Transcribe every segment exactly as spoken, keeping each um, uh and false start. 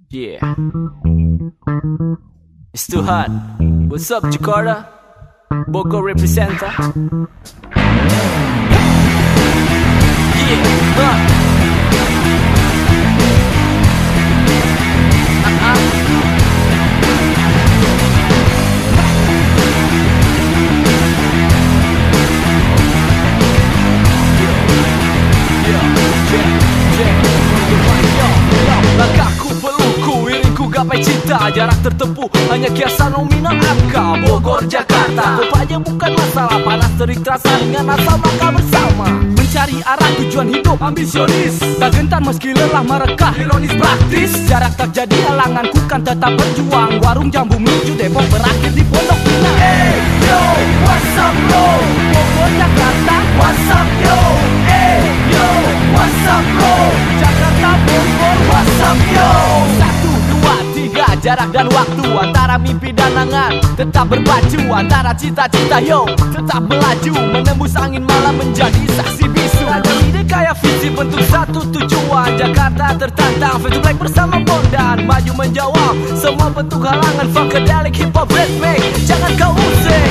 Yeah, it's too hot. What's up, Jakarta? Bogor representer. Yeah, huh. Uh-uh. Langkahku peluku, iringku gapai cinta. Jarak tertempuh hanya kiasan nominal angka. Bogor, Jakarta, kotanya bukan masalah. Panas terik terasa dengan asal langkah bersama. Mencari arah tujuan hidup ambisionis, tak gentar meski lelah merekah, ironis praktis. Jarak tak jadi halangan, ku kan tetap berjuang. Warung jambu menuju Depok berakhir di Pondok Pinang. Hey yo, what's up bro? Bogor, Jakarta, what's up yo? Hey yo, what's up bro? Jakarta, Bogor, what's up yo? Satu, dua, tiga, jarak dan waktu antara mimpi dan angan tetap berpacu. Antara cita-cita yo tetap melaju, menembus angin malam menjadi saksi bisu. Ada ide kayak visi bentuk satu tujuan. Jakarta tertantang, fade to black bersama Bondan. Maju menjawab semua bentuk halangan. Funkadelic hip hop rhythmic, jangan kau usik.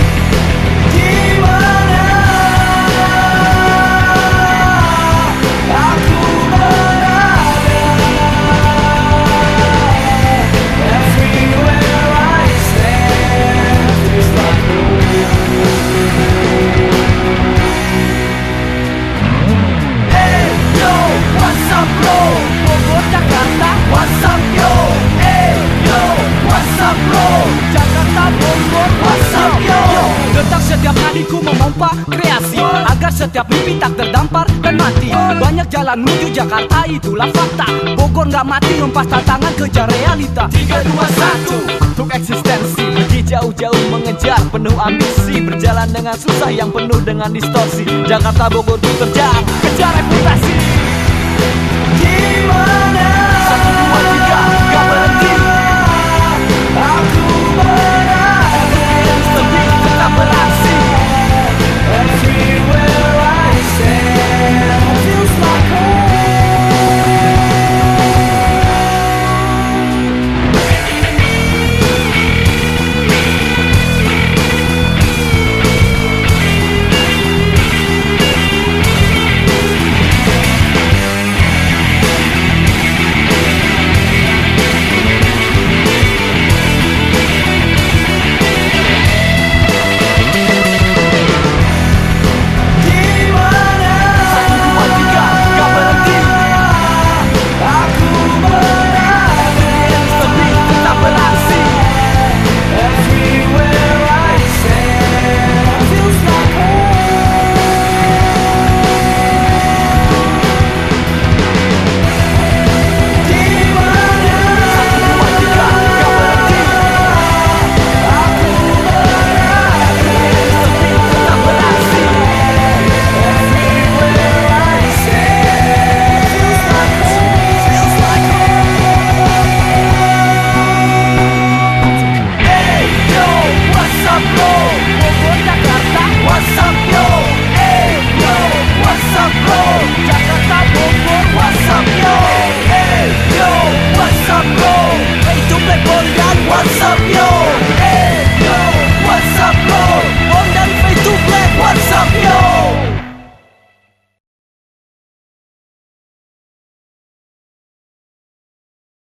Gimana aku berada, everywhere I stand feels like home. Hey yo, what's up bro? Bogor, Jakarta, what's up yo? Hey yo, what's up bro? Jakarta, Bogor, what's up yo? Detak setiap hariku memompa kreasi agar setiap mimpi tak terdampar dan mati. Banyak jalan menuju Jakarta, itulah fakta. Bogor gak mati, hempas tantangan kejar realita. Tiga, dua, satu, untuk eksistensi. Pergi jauh-jauh mengejar penuh ambisi. Berjalan dengan susah yang penuh dengan distorsi. Jakarta, Bogor ku terjang, kejar reputasi.